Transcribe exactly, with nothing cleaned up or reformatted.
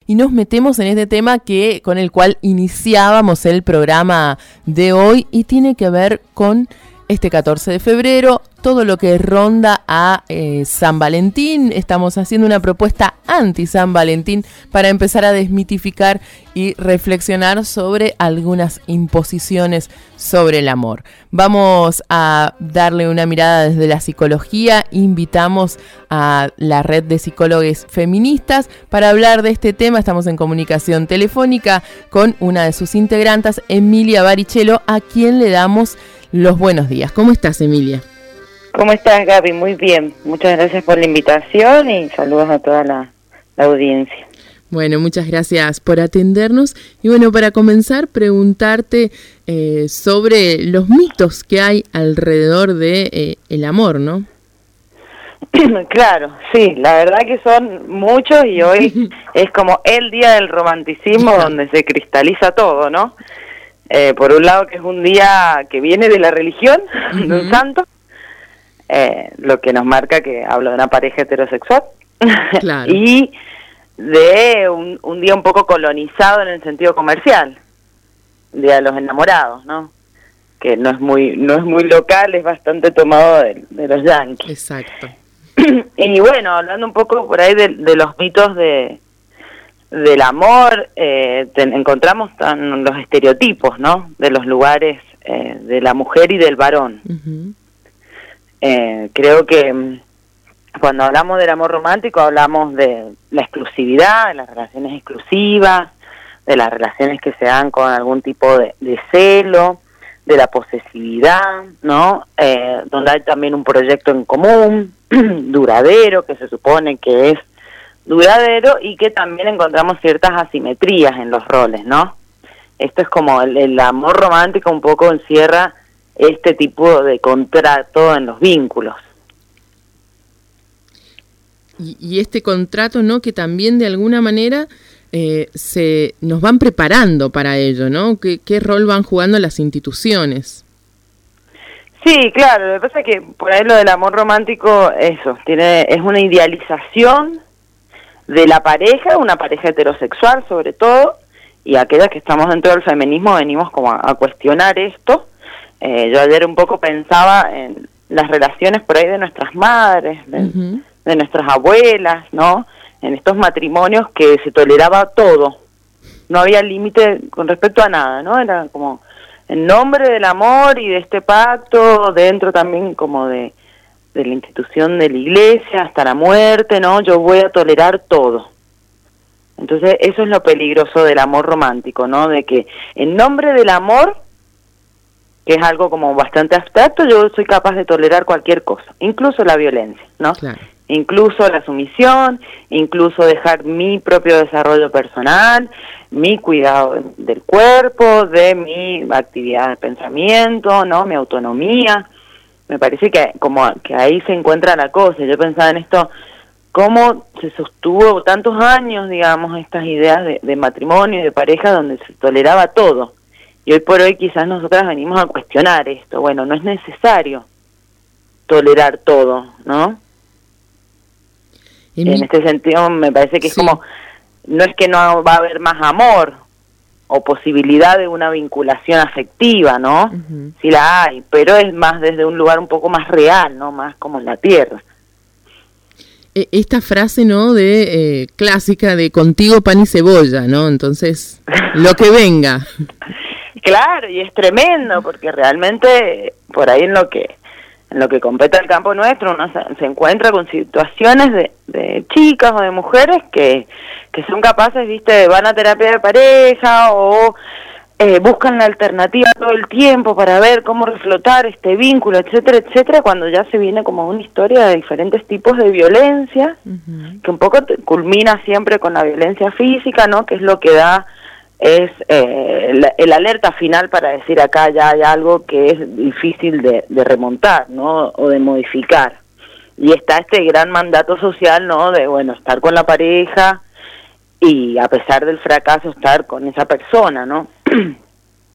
y nos metemos en este tema que con el cual iniciábamos el programa de hoy y tiene que ver con este catorce de febrero, todo lo que ronda a eh, San Valentín. Estamos haciendo una propuesta anti-San Valentín para empezar a desmitificar y reflexionar sobre algunas imposiciones sobre el amor. Vamos a darle una mirada desde la psicología. Invitamos a la red de psicólogos feministas para hablar de este tema. Estamos en comunicación telefónica con una de sus integrantes, Emilia Barichelo, a quien le damos los buenos días. ¿Cómo estás, Emilia? ¿Cómo estás, Gaby? Muy bien. Muchas gracias por la invitación y saludos a toda la, la audiencia. Bueno, muchas gracias por atendernos. Y bueno, para comenzar, preguntarte eh, sobre los mitos que hay alrededor de eh, el amor, ¿no? Claro, sí, la verdad que son muchos y hoy es como el día del romanticismo donde se cristaliza todo, ¿no? Eh, por un lado que es un día que viene de la religión, uh-huh. de un santo, eh, lo que nos marca que hablo de una pareja heterosexual, claro. y de un, un día un poco colonizado en el sentido comercial, Día de los Enamorados, ¿no? Que no es muy no es muy local, es bastante tomado de, de los yanquis. Exacto. Y bueno, hablando un poco por ahí de, de los mitos de del amor, eh, te, encontramos tan, los estereotipos, ¿no? De los lugares eh, de la mujer y del varón. Uh-huh. Eh, creo que cuando hablamos del amor romántico hablamos de la exclusividad, de las relaciones exclusivas, de las relaciones que se dan con algún tipo de, de celo, de la posesividad, ¿no? Eh, donde hay también un proyecto en común, duradero, que se supone que es duradero y que también encontramos ciertas asimetrías en los roles, ¿no? Esto es como el, el amor romántico un poco encierra este tipo de contrato en los vínculos. Y, y este contrato, ¿no? Que también de alguna manera eh, se nos van preparando para ello, ¿no? ¿Qué, qué rol van jugando las instituciones? Sí, claro, lo que pasa es que por ahí lo del amor romántico, eso, tiene es una idealización de la pareja, una pareja heterosexual sobre todo, y aquellas que estamos dentro del feminismo venimos como a, a cuestionar esto. Eh, yo ayer un poco pensaba en las relaciones por ahí de nuestras madres, de, uh-huh. de nuestras abuelas, ¿no? En estos matrimonios que se toleraba todo, no había límite con respecto a nada, ¿no? Era como en nombre del amor y de este pacto, dentro también como de de la institución de la iglesia hasta la muerte, ¿no? Yo voy a tolerar todo. Entonces, eso es lo peligroso del amor romántico, ¿no? De que en nombre del amor, que es algo como bastante abstracto, yo soy capaz de tolerar cualquier cosa, incluso la violencia, ¿no? Claro. Incluso la sumisión, incluso dejar mi propio desarrollo personal, mi cuidado del cuerpo, de mi actividad de pensamiento, ¿no? Mi autonomía. Me parece que como que ahí se encuentra la cosa. Yo pensaba en esto, cómo se sostuvo tantos años, digamos, estas ideas de, de matrimonio y de pareja donde se toleraba todo. Y hoy por hoy quizás nosotras venimos a cuestionar esto. Bueno, no es necesario tolerar todo, ¿no? En, en este sentido me parece que es sí. como, no es que no va a haber más amor o posibilidad de una vinculación afectiva, ¿no? Uh-huh. Sí la hay, pero es más desde un lugar un poco más real, ¿no? Más como en la tierra. Esta frase, ¿no? De eh, clásica de contigo pan y cebolla, ¿no? Entonces, lo que venga. Claro, y es tremendo, porque realmente por ahí en lo que en lo que compete al campo nuestro, uno se, se encuentra con situaciones de, de chicas o de mujeres que, que son capaces, viste, van a terapia de pareja o eh, buscan la alternativa todo el tiempo para ver cómo reflotar este vínculo, etcétera, etcétera, cuando ya se viene como una historia de diferentes tipos de violencia, uh-huh. que un poco te, culmina siempre con la violencia física, ¿no? Que es lo que da es eh, el, el alerta final para decir acá ya hay algo que es difícil de, de remontar, ¿no? O de modificar. Y está este gran mandato social, ¿no? De, bueno, estar con la pareja y a pesar del fracaso estar con esa persona, ¿no?